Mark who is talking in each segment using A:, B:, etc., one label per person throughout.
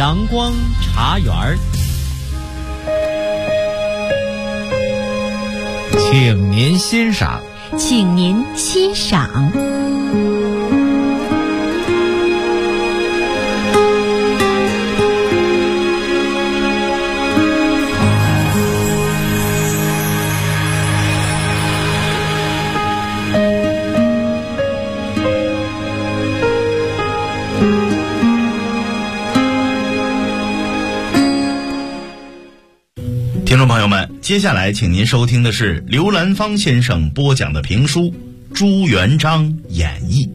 A: 阳光茶园儿，请您欣赏。
B: 请您欣赏。
C: 听众朋友们，接下来请您收听的是刘兰芳先生播讲的评书《朱元璋演义》。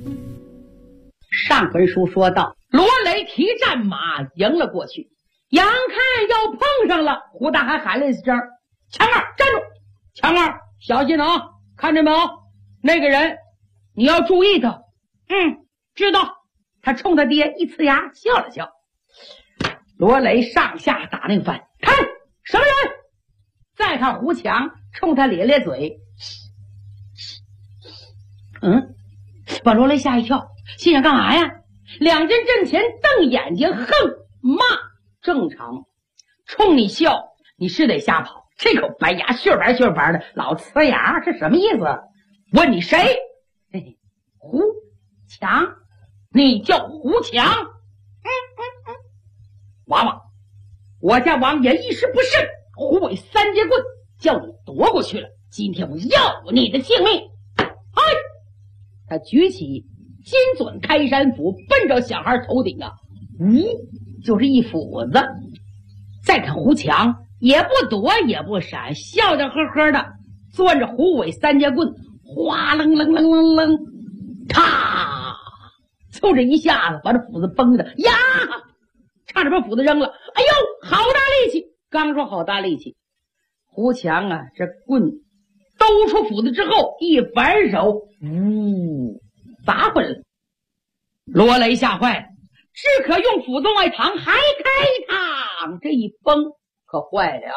D: 上回书说到，罗雷提战马迎了过去，眼看要碰上了，胡大海喊了一声：“强儿站住！强儿小心啊！看见没有？那个人你要注意他。”知道。他冲他爹一呲牙笑了笑。罗雷上下打那个翻，看什么人？再看胡强冲他咧咧嘴，把罗雷吓一跳，心想干嘛呀？两人阵前瞪眼睛，哼骂，正常。冲你笑，你是得瞎跑。这口白牙血白血白的，老呲牙是什么意思？问你谁？胡强，你叫胡强？娃娃，我家王爷一时不慎，虎尾三节棍叫你夺过去了，今天我要你的性命！他举起金准开山斧，奔着小孩头顶就是一斧子。再看胡强，也不躲也不闪，笑笑呵呵的攥着虎尾三节棍，哗楞楞楞楞楞，咔，凑这一下子把这斧子崩的呀，差点把斧子扔了。哎呦，好大力气！刚说好大力气，胡强啊，这棍兜出斧子之后，一反手，砸回来。罗雷吓坏了，只可用斧子外搪，还开膛，这一崩可坏了。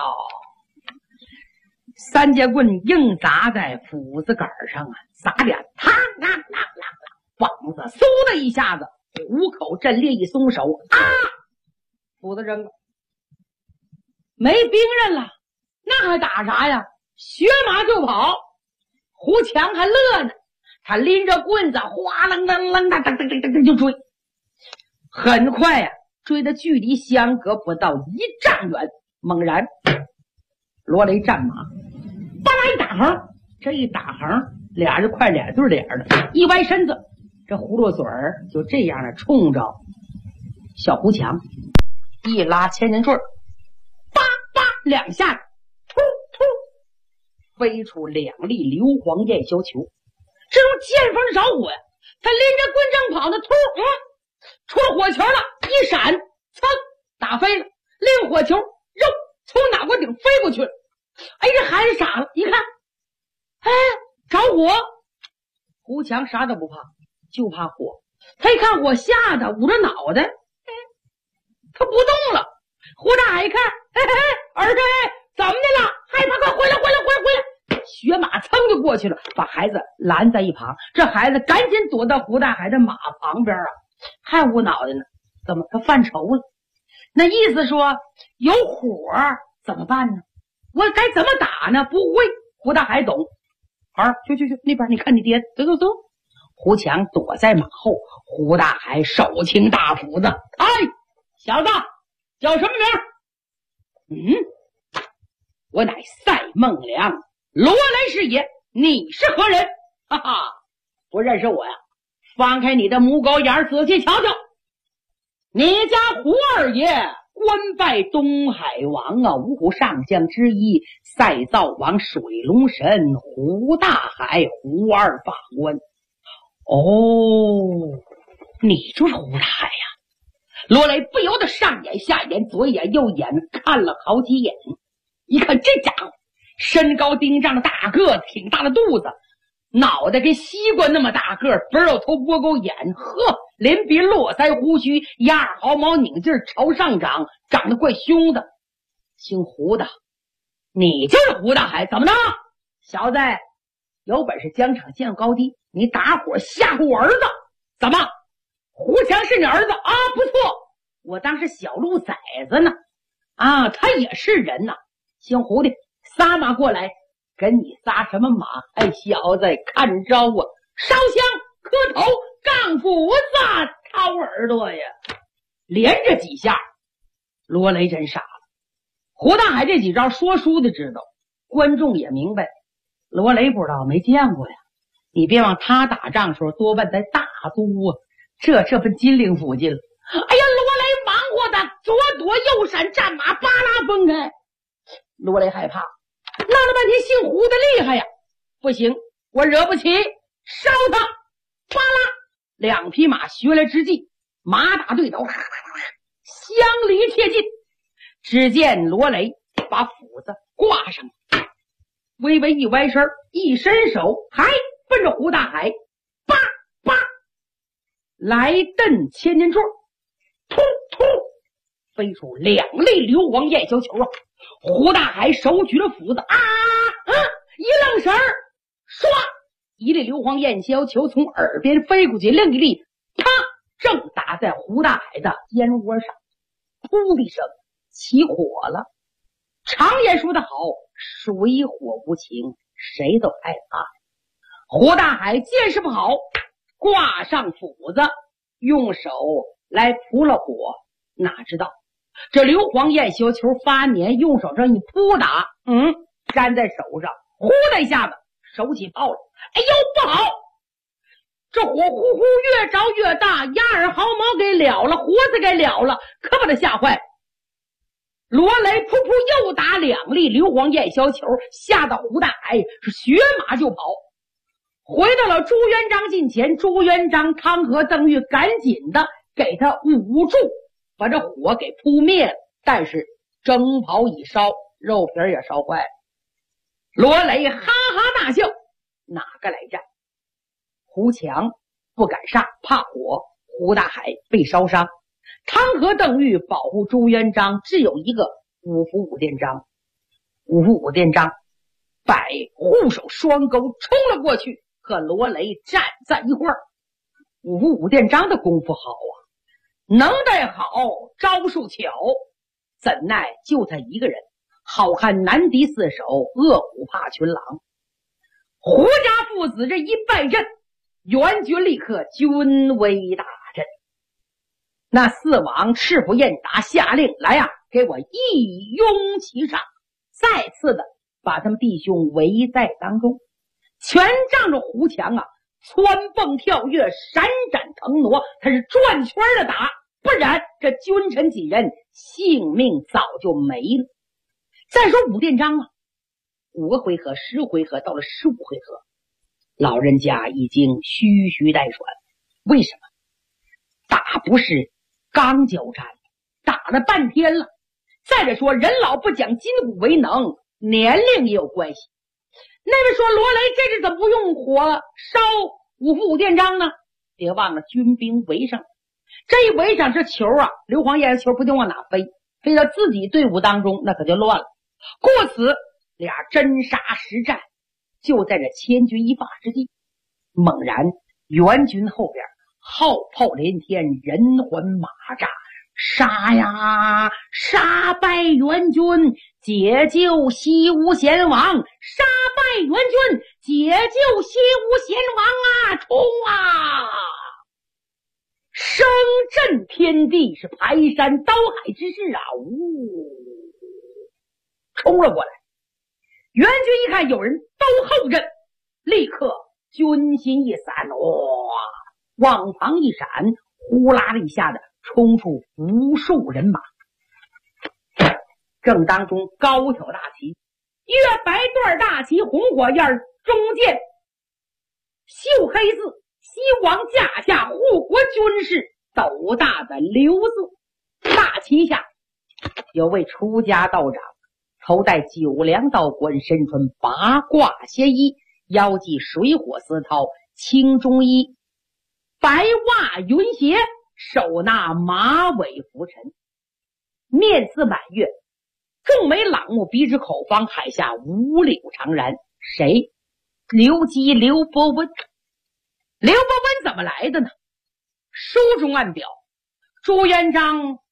D: 三节棍硬砸在斧子杆上啊，砸点嘡啷啷啷啷，膀子嗖的一下子，虎口震裂，一松手斧子扔了。没兵刃了，那还打啥呀？学马就跑。胡强还乐呢，他拎着棍子哗楞楞楞的噔噔噔噔就追。很快呀，追的距离相隔不到1丈远。猛然罗雷战马巴拉一打横，这一打横俩人快脸对脸的，一歪身子，这葫芦嘴儿就这样的冲着小胡强一拉千人坠，叭叭两下，突突飞出2粒硫磺焰硝球，这如见风着火呀！他拎着棍正跑呢，突出了火球了，一闪，噌打飞了，另火球肉从脑瓜顶飞过去了。这孩子傻了，一看，着火！胡强啥都不怕，就怕火。他一看火，吓得捂着脑袋，他不动了。胡大海一看，儿子怎么的了？害怕，快回来！学马噌就过去了，把孩子拦在一旁。这孩子赶紧躲到胡大海的马旁边还捂脑袋呢。怎么他犯愁了？那意思说有火怎么办呢？我该怎么打呢？不会。胡大海懂。儿，去那边，你看你爹，走。胡强躲在马后，胡大海手擎大斧子。小子叫什么名？我乃赛孟良，罗雷是也。你是何人？不认识我呀？翻开你的母狗眼，仔细瞧瞧。你家胡二爷官拜东海王五虎上将之一，赛灶王水龙神胡大海，胡二法官。你就是胡大海呀！罗雷不由得上眼下眼左眼右眼看了好几眼，一看这家伙身高丁丈的大个子，挺大的肚子，脑袋跟西瓜那么大个，肥肉头波沟眼，连鼻络腮胡须，牙毫毛拧劲朝上长，长得怪凶的。姓胡的，你就是胡大海，怎么的？小子有本事疆场见高低，你打火吓唬我儿子，怎么？胡强是你儿子啊？不错， 我当是小鹿崽子呢。啊，他也是人呐。行，胡的，撒马过来，跟你撒什么马？哎，小子，看招啊！烧香、磕头、杠斧子、掏耳朵呀！连着几下，罗雷真傻了。胡大海这几招说书的知道，观众也明白，罗雷不知道，没见过呀。你别往他打仗时候多问在大都啊，这奔金陵附近了。哎呀，罗雷忙活的左躲右闪，战马巴拉分开。罗雷害怕，闹了半天姓胡的厉害呀，不行，我惹不起，烧他！巴拉，两匹马学来之际，马打对头，相离贴近。只见罗雷把斧子挂上，微微一歪身，一伸手，还奔着胡大海，叭叭来蹬千年柱，突突飞出两粒硫磺焰消球啊！胡大海手举着斧子一愣神儿，唰，一粒硫磺焰消球从耳边飞过去，另一粒啪正打在胡大海的肩窝上，噗的一声起火了。常言说得好，水火无情，谁都害怕。胡大海见势不好，挂上斧子，用手来扑了火，哪知道这硫磺焰消球发黏，用手这一扑打，粘在手上，呼的一下子手起泡了。哎呦，不好！这火呼呼越着越大，压耳毫毛给了了，胡子给了了，可把他吓坏。罗雷噗噗又打两粒硫磺焰消球，吓得胡大海是学马就跑，回到了朱元璋近前。朱元璋、汤和、邓玉赶紧的给他捂住，把这火给扑灭了，但是蒸袍已烧，肉皮也烧坏了。罗雷哈哈大笑，哪个来战？胡强不敢上，怕火，胡大海被烧伤。汤和、邓玉保护朱元璋，只有一个五福武殿章。五福武殿章摆护手双钩冲了过去，和罗雷站在一块儿。五福武殿章的功夫好啊，能耐好，招数巧，怎奈就他一个人，好汉难敌四手，恶虎怕群狼。胡家父子这一败阵，元军立刻军威大振。那四王赤膊燕达下令来呀，给我一拥其上，再次的把他们弟兄围在当中，全仗着胡强啊蹿蹦跳跃，闪展腾挪，他是转圈的打，不然这君臣几人性命早就没了。再说武殿章啊，5个回合10回合，到了15回合，老人家已经吁吁带喘。为什么？打不是刚交战，打了半天了。再者说人老不讲筋骨为能，年龄也有关系。那位说罗雷这是怎么不用火烧五福武殿章呢？别忘了军兵围上，这一围上这球啊，硫磺焰球不定往哪飞，飞到自己队伍当中，那可就乱了。故此俩真杀实战，就在这千钧一发之际，猛然援军后边号炮连天，人环马扎，杀呀杀败援军，解救西吴贤王，杀败援军，解救西吴贤王啊，冲啊！声震天地，是排山倒海之势啊！冲了过来。援军一看有人都后阵，立刻军心一散，往旁一闪，呼啦的一下子冲出无数人马。正当中高挑大旗，月白段大旗，红火焰，中间绣黑字，西王驾下护国军士，斗大的刘字。大旗下有位出家道长，头戴9梁道冠，身穿八卦仙衣，腰系水火丝绦，青中衣，白袜云鞋，手拿马尾拂尘，面似满月，众眉朗目，鼻直口方，海下五柳长髯。谁？刘基，刘伯温。刘伯温怎么来的呢？书中暗表，朱元璋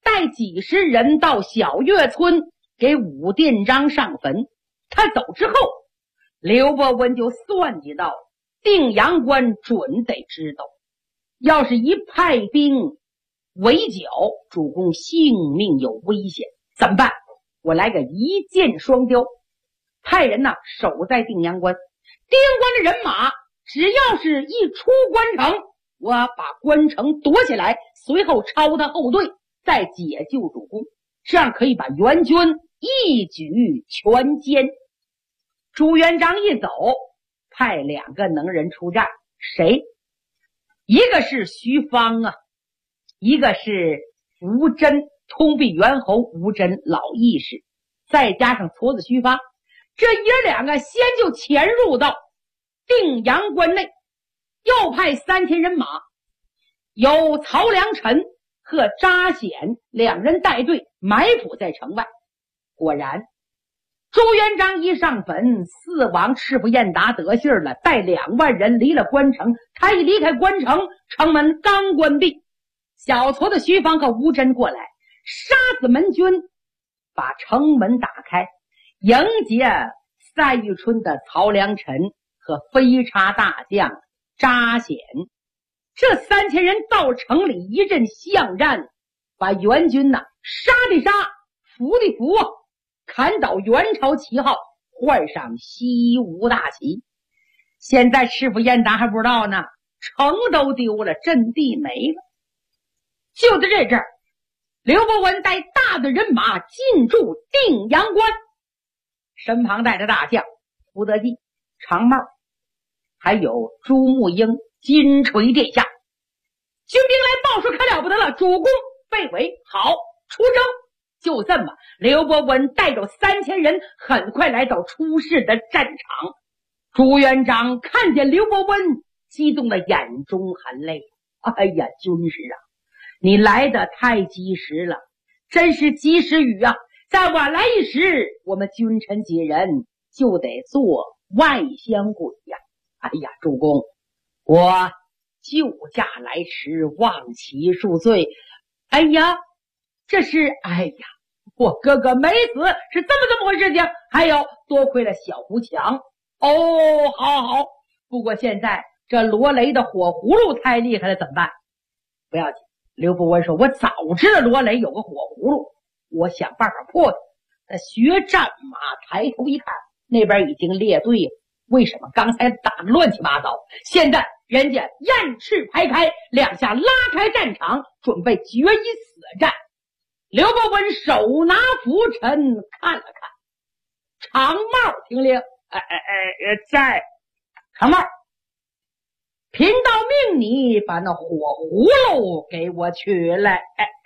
D: 带几十人到小岳村给武殿章上坟。他走之后，刘伯温就算计到定阳关准得知道，要是一派兵围剿，主公性命有危险，怎么办？我来个一箭双雕，派人守在定阳关。定阳关的人马只要是一出关城，我把关城夺起来，随后抄他后队，再解救主公，这样可以把援军一举全歼。朱元璋一走，派2个能人出战，谁？一个是徐芳一个是吴真，通臂猿侯吴真老义士，再加上矬子徐发，这爷2个先就潜入到定阳关内，又派3000人马，有曹良臣和扎显2人带队埋伏在城外。果然朱元璋一上坟，四王赤膊彦达得信了，带2万人离了关城。他一离开关城，城门刚关闭，小矬子徐芳和吴真过来，杀死门军，把城门打开，迎接赛玉春的曹良臣和飞叉大将扎显。这3000人到城里一阵巷战，把援军杀的杀，俘的俘，砍倒元朝旗号，换上西吴大旗。现在赤膊彦达还不知道呢，城都丢了，阵地没了。就在这阵儿，刘伯温带大的人马进驻定阳关，身旁带着大将胡德基、常茂，还有朱沐英、金锤殿下。军兵来报说可了不得了，主公被围，好，出征。就这么，刘伯温带着3000人很快来到出事的战场。朱元璋看见刘伯温，激动的眼中含泪。哎呀，军师你来得太及时了，真是及时雨再晚来一时，我们君臣几人就得做外乡鬼哎呀，主公，我救驾来迟，望其恕罪。哎呀，这是我哥哥没死，是这么回事情。还有多亏了小胡强。好，不过现在这罗雷的火葫芦太厉害了，怎么办？不要紧，刘伯温说，我早知道罗雷有个火葫芦，我想办法破他。学战马抬头一看，那边已经列队了。为什么？刚才打得乱七八糟，现在人家雁翅排开，2下拉开战场，准备决一死战。刘伯温手拿拂尘看了看，常茂听令，在常茂，贫道命你把那火葫芦给我取来。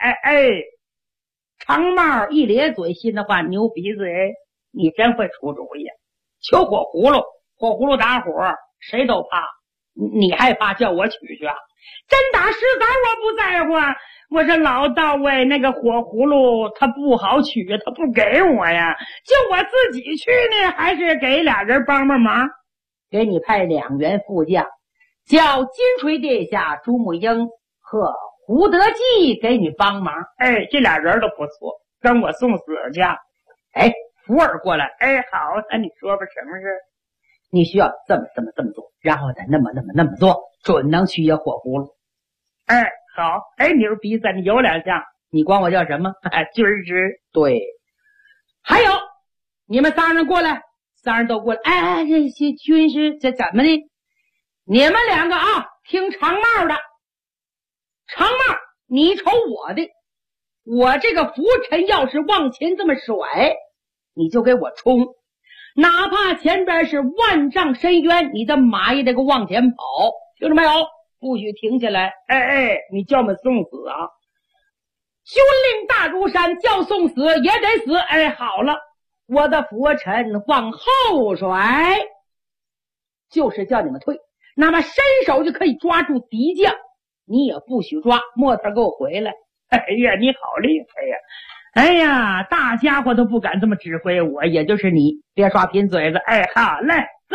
D: 常茂一咧嘴，心的话牛鼻子，你真会出主意。求火葫芦，火葫芦打火谁都怕，你害怕叫我取去真打实杆我不在乎我这老道位那个火葫芦他不好取，他不给我呀，就我自己去呢，还是给俩人帮帮忙？给你派2员副将，叫金锤殿下朱沐英和胡德基给你帮忙。这俩人都不错，跟我送死去。福尔过来。好，那你说吧，什么事？你需要这么做，然后再那么做，准能取野火葫芦。好。牛鼻子，你有2项，你管我叫什么？军师。对。还有你们3人过来，3人都过来。这些军师这怎么的？你们2个听常茂的。常茂，你瞅我的，我这个拂尘要是往前这么甩，你就给我冲，哪怕前边是万丈深渊，你的马也得给我往前跑，听着没有？不许停下来。你叫我们送死军令大如山，叫送死也得死。好了，我的拂尘往后甩，就是叫你们退，那么伸手就可以抓住敌将，你也不许抓，莫特给我回来。你好厉害呀！大家伙都不敢这么指挥我，也就是你，别耍贫嘴子。好嘞，走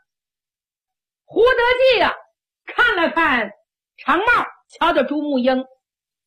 D: 胡德基看了看常茂，瞧着朱沐英，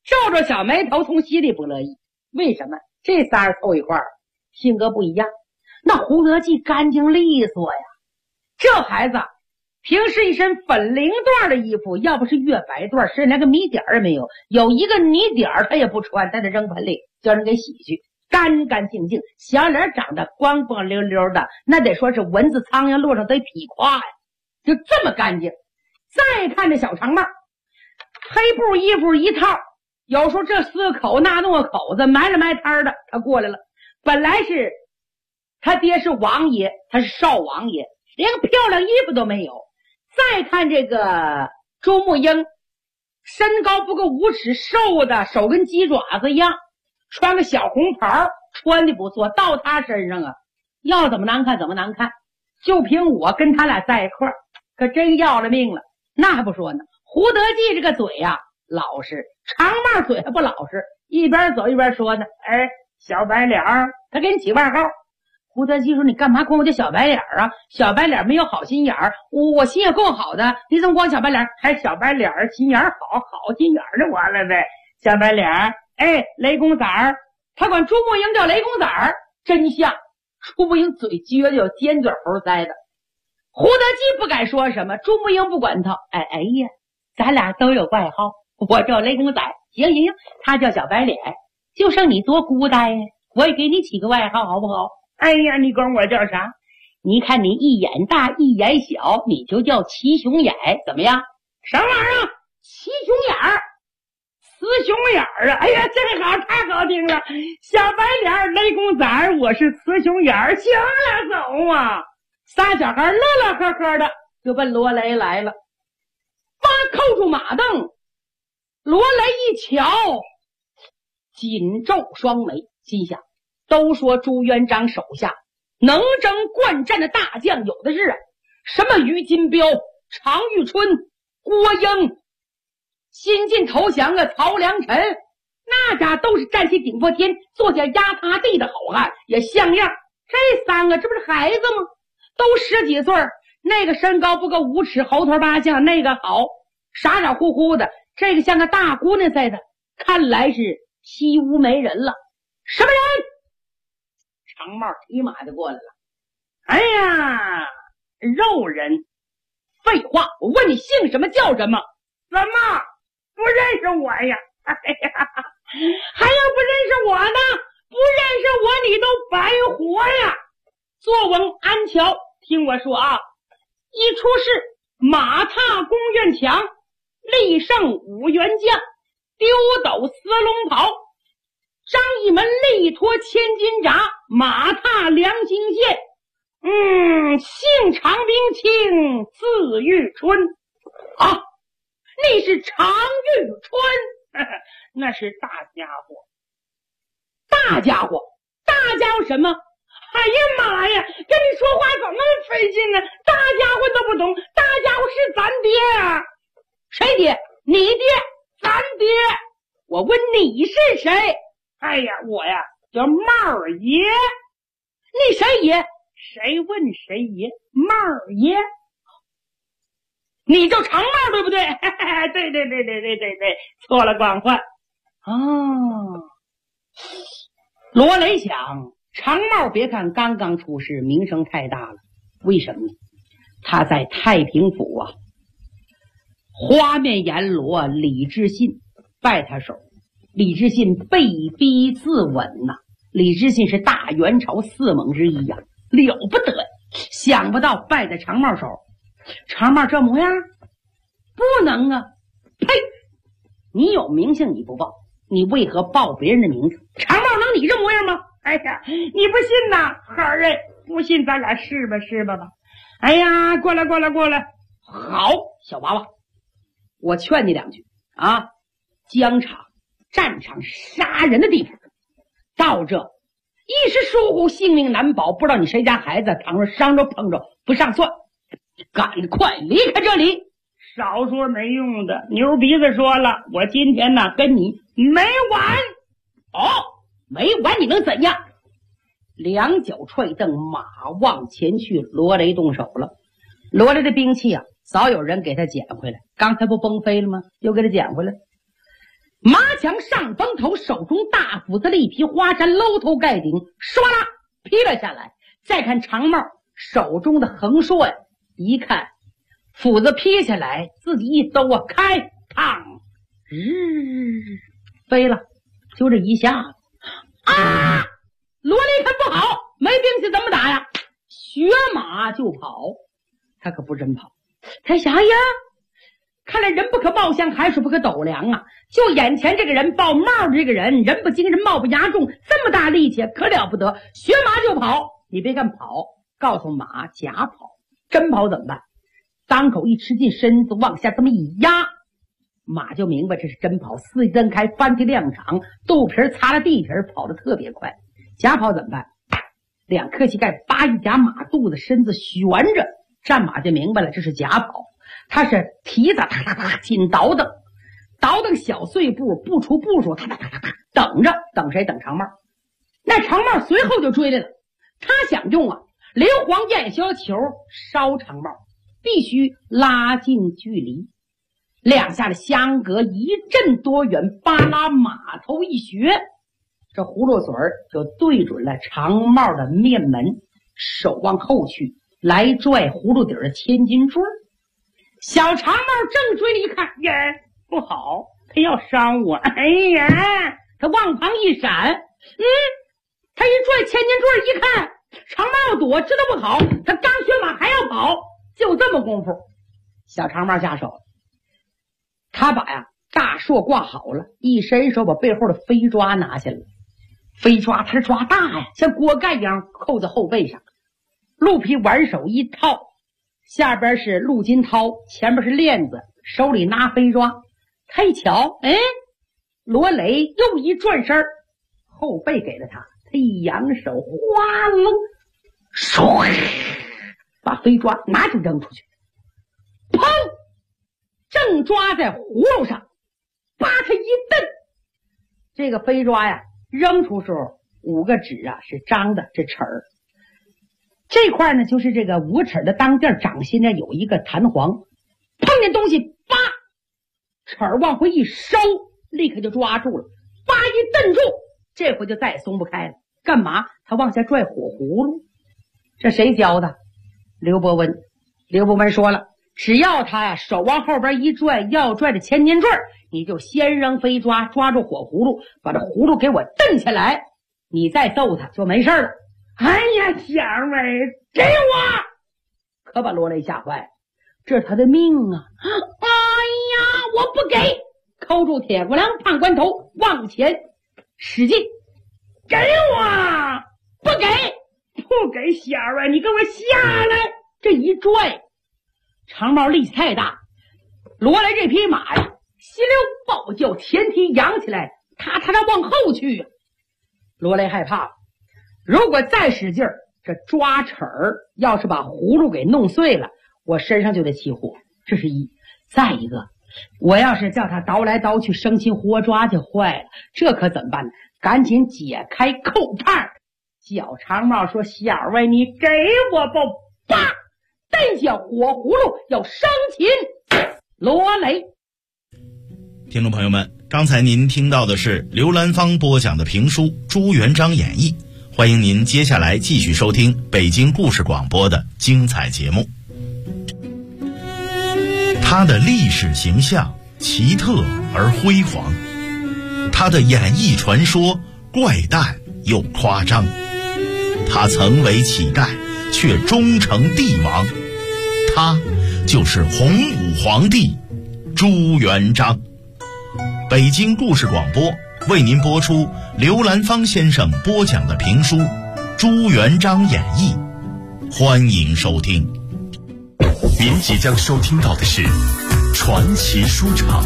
D: 皱着小眉头，从心里不乐意。为什么？这仨人凑一块儿，性格不一样。那胡德记干净利索呀，这孩子平时一身粉绫缎的衣服，要不是月白缎，身上连个米点儿也没有，有一个泥点儿他也不穿，他得扔盆里叫人给洗去，干干净净，小脸长得光光溜溜的，那得说是蚊子苍蝇路上得劈胯呀，就这么干净。再看这小长帽，黑布衣服一套，有时候这4个口那弄个口子，埋了埋摊的，他过来了。本来是他爹是王爷，他是少王爷，连个漂亮衣服都没有。再看这个朱木英，身高不够5尺，瘦的手跟鸡爪子一样，穿个小红袍，穿的不错，到他身上啊，要怎么难看怎么难看。就凭我跟他俩在一块儿，可真要了命了。那还不说呢，胡德记这个嘴呀，老实，长帽嘴还不老实，一边走一边说呢，哎，小白脸儿，他给你起外号。胡德记说，你干嘛管我叫小白脸啊？小白脸没有好心眼儿，我心也够好的，你怎么光小白脸还小白脸儿，心眼儿好心眼儿就完了呗。小白脸儿，哎，雷公仔儿，他管朱木英叫雷公仔儿，真像。朱木英嘴撅的有尖嘴猴腮的。胡德记不敢说什么，朱木英不管他，哎呀，咱俩都有外号，我叫雷公仔，行，他叫小白脸，就剩你多孤单呀，我也给你起个外号好不好？哎呀，你管我叫啥？你看你一眼大一眼小，你就叫齐熊眼，怎么样？什么玩意儿？齐熊眼儿，雌熊眼儿啊！哎呀，这个好，太好听了。小白脸雷公仔，我是雌熊眼儿，行了，走啊！仨小孩乐乐呵呵的就奔罗雷来了。扣住马镫，罗雷一瞧，紧皱双眉，心想，都说朱元璋手下能征惯战的大将有的是啊，什么于金彪、常遇春、郭英，新晋投降的曹良臣，那家都是战旗顶破天，坐下压塌地的好汉，也像样。这3个这不是孩子吗？都10几岁，那个身高不够5尺，猴头8相，那个好傻傻乎乎的，这个像个大姑娘似的，看来是西屋没人了。什么人？长帽提马就过来了。哎呀，肉人。废话，我问你姓什么叫什么？怎么不认识我呀？哎呀，还要不认识我呢？不认识我你都白活呀！坐稳安桥，听我说啊，一出世马踏宫院墙，立胜5员将，丢斗丝龙袍，张义门力托千斤闸，马踏良心县。姓常冰清，字玉春啊，那是常玉春，那是大家伙。大家伙什么？哎呀妈呀，跟你说话怎么那么费劲呢？大家伙都不懂，大家伙是咱爹啊！谁爹？你爹，咱爹。我问你是谁？哎呀，我呀叫帽儿爷。你谁爷？谁问谁爷？帽儿爷。你叫长帽对不对？对，错了光换。罗雷想，长帽别看刚刚出世，名声太大了，为什么呢？他在太平府啊，花面阎罗李知信拜他手，李知信被逼自刎呐。李知信是大元朝4猛之一呀，了不得！想不到拜在长帽手，长帽这模样，不能啊！呸！你有名姓你不报，你为何报别人的名字？长帽能你这模样吗？哎呀，你不信呐，孩儿哎，不信咱俩试吧吧。哎呀，过来。好，小娃娃，我劝你2句啊，疆场、战场杀人的地方，到这一时疏忽，性命难保，不知道你谁家孩子倘若伤着碰着不上算，赶快离开这里。少说没用的，牛鼻子说了，我今天呢跟你没完。没完你能怎样？2脚踹蹬，马往前去。罗雷动手了。罗雷的兵器啊，早有人给他捡回来，刚才不崩飞了吗？又给他捡回来。 马强上风头，手中大斧子力劈华山，楼头盖顶，唰啦劈了下来。再看长帽手中的横槊呀，一看斧子劈下来，自己一兜啊，开，砰，飞了，就这一下子啊！罗雷看不好，没兵器怎么打呀？学马就跑，他可不真跑。他想呀，看来人不可貌相，海水不可斗量啊！就眼前这个人抱帽的这个人，人不惊人，貌不压众，这么大力气，可了不得。学马就跑，你别看跑，告诉马假跑，真跑怎么办？当口一吃劲，身子往下这么一压，马就明白这是真跑，四蹬开，翻蹄踉跄，肚皮擦了地皮，跑得特别快。假跑怎么办？两颗膝盖扒一夹马肚子，身子悬着，战马就明白了，这是假跑。他是蹄子哒哒哒紧倒腾，倒腾小碎步，不出步数，哒哒哒哒，等着，等谁？等长帽。那长帽随后就追来了，他想用啊硫磺焰消球烧长帽，必须拉近距离。两下的相隔一阵多远，巴拉马头一学，这葫芦嘴就对准了长帽的面门，手往后去，来拽葫芦底的千斤坠。小长帽正追了一看，耶，不好，他要伤我！哎呀，他往旁一闪，他一拽千斤坠，一看长帽要躲，知道不好，他刚学马还要跑，就这么功夫，小长帽下手了。他把大槊挂好了，一伸手把背后的飞抓拿下来。飞抓他是抓大呀，像锅盖一样扣在后背上，鹿皮挽手一套，下边是鹿筋绦，前边是链子，手里拿飞抓。他一瞧，罗雷又一转身，后背给了他，他一扬手，哗楞，唰，把飞抓拿就扔出去，砰，正抓在葫芦上，把他一蹬，这个飞抓呀扔出时候5个指啊是张的，这齿儿这块呢就是这个5齿的当间掌心呢有一个弹簧，碰见东西叭，齿儿往回一收，立刻就抓住了，叭一蹬住，这回就再也松不开了。干嘛？他往下拽火葫芦。这谁教的？刘伯温。刘伯温说了，只要他呀手往后边一拽，要拽着千斤坠，你就先扔飞抓，抓住火葫芦，把这葫芦给我蹬下来，你再揍他就没事了。哎呀，小妹，给我！可把罗雷吓坏了，这是他的命啊！哎呀，我不给！扣住铁骨梁判官头，往前使劲，给我！不给，不给，小妹，你给我下来！这一拽，长毛力气太大，罗雷这匹马呀，稀溜暴叫，前蹄扬起来，他往后去呀！罗雷害怕了，如果再使劲儿，这抓齿儿要是把葫芦给弄碎了，我身上就得起火，这是一。再一个，我要是叫他倒来倒去，生擒活抓就坏了，这可怎么办呢？赶紧解开扣帕。小长帽说：“小位，你给我吧！”叭，蹬下火葫芦要生擒罗雷。
C: 听众朋友们，刚才您听到的是刘兰芳播讲的评书《朱元璋演义》，欢迎您接下来继续收听北京故事广播的精彩节目。他的历史形象奇特而辉煌，他的演艺传说怪诞又夸张，他曾为乞丐却终成帝王，他就是洪武皇帝朱元璋。北京故事广播为您播出刘兰芳先生播讲的评书《朱元璋演义》，欢迎收听。
E: 您即将收听到的是传奇书场。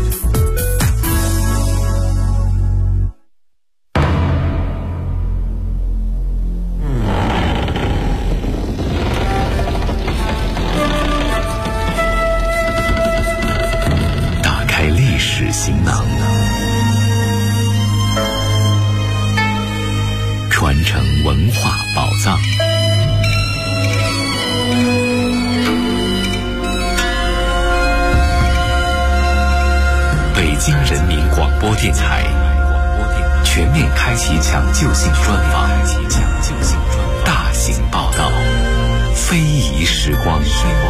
E: 打开历史行囊，传承文化宝藏。 播电台全面开启抢救性专访，大型报道，非遗时光。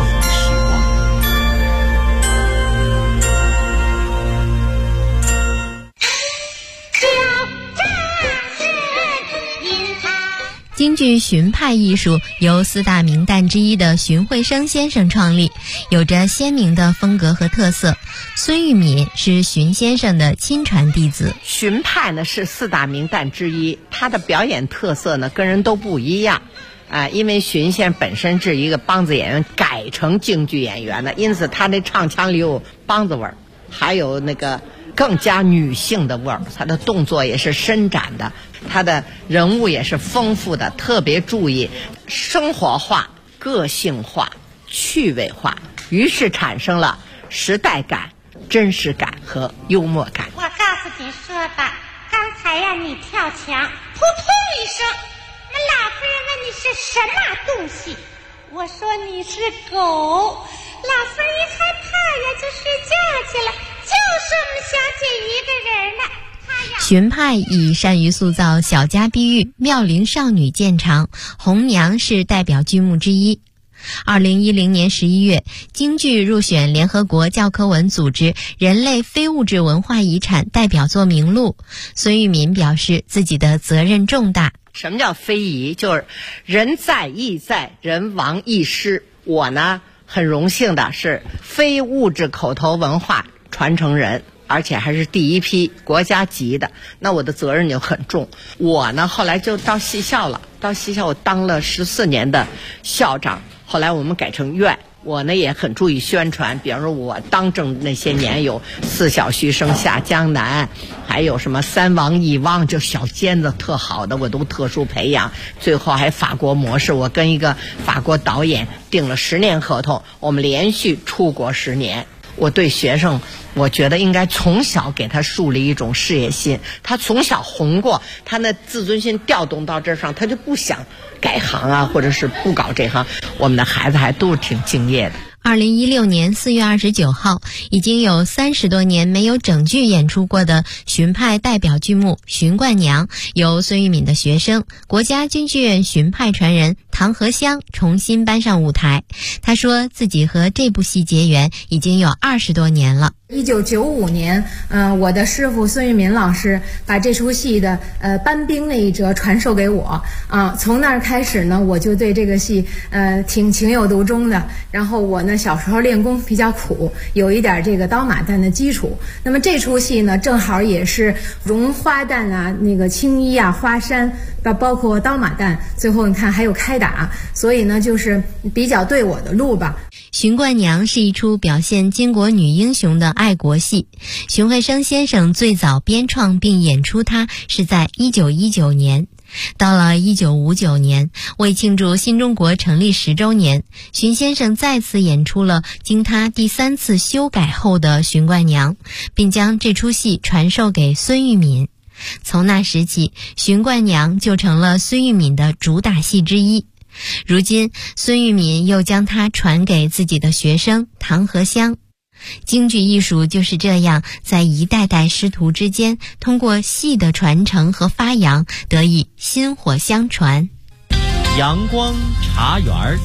B: 京剧荀派艺术由4大名旦之一的荀慧生先生创立，有着鲜明的风格和特色。孙玉敏是荀先生的亲传弟子。
F: 荀派呢是4大名旦之一，他的表演特色呢跟人都不一样。因为荀先生本身是一个梆子演员，改成京剧演员的，因此他的唱腔里有梆子味儿，还有那个更加女性的味儿，他的动作也是伸展的，他的人物也是丰富的，特别注意生活化、个性化、趣味化，于是产生了时代感、真实感和幽默感。
G: 我告诉你说吧，刚才呀你跳墙，扑通一声，那老夫人问你是什么东西，我说你是狗，老夫人一害怕呀就睡觉去了，就剩我们小姐一个人了。
B: 荀派以善于塑造小家碧玉、妙龄少女见长，红娘是代表剧目之一。2010年11月，京剧入选联合国教科文组织人类非物质文化遗产代表作名录。孙玉敏表示自己的责任重大。
F: 什么叫非遗？就是人在亦在，人亡亦失。我呢很荣幸的是非物质口头文化传承人，而且还是第一批国家级的，那我的责任就很重。我呢后来就到戏校了，到戏校我当了14年的校长，后来我们改成院。我呢也很注意宣传，比方说我当政那些年有4小须生下江南，还有什么3王1汪，就小尖子特好的我都特殊培养，最后还法国模式，我跟一个法国导演订了10年合同，我们连续出国10年。我对学生，我觉得应该从小给他树立一种事业心，他从小红过，他那自尊心调动到这上，他就不想改行啊，或者是不搞这行。我们的孩子还都是挺敬业的。
B: 2016年4月29号，已经有30多年没有整剧演出过的荀派代表剧目《荀冠娘》，由孙玉敏的学生、国家京剧院荀派传人唐和香重新搬上舞台。他说自己和这部戏结缘已经有20多年了。
H: 1995年，我的师傅孙玉敏老师把这出戏的搬兵那一折传授给我从那儿开始呢，我就对这个戏挺情有独钟的。然后我呢小时候练功比较苦，有一点这个刀马旦的基础。那么这出戏呢，正好也是绒花旦啊、那个青衣啊、花衫，包括刀马旦，最后你看还有开打，所以呢就是比较对我的路吧。
B: 荀冠娘是一出表现巾帼女英雄的爱国戏，荀慧生先生最早编创并演出它是在1919年。到了1959年，为庆祝新中国成立10周年，荀先生再次演出了经他第3次修改后的荀冠娘，并将这出戏传授给孙玉敏。从那时起，荀冠娘就成了孙玉敏的主打戏之一。如今孙玉敏又将它传给自己的学生唐和香。京剧艺术就是这样在一代代师徒之间，通过戏的传承和发扬，得以薪火相传。
A: 阳光茶园，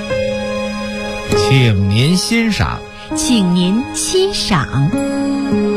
A: 请您欣赏。
B: 请您欣赏。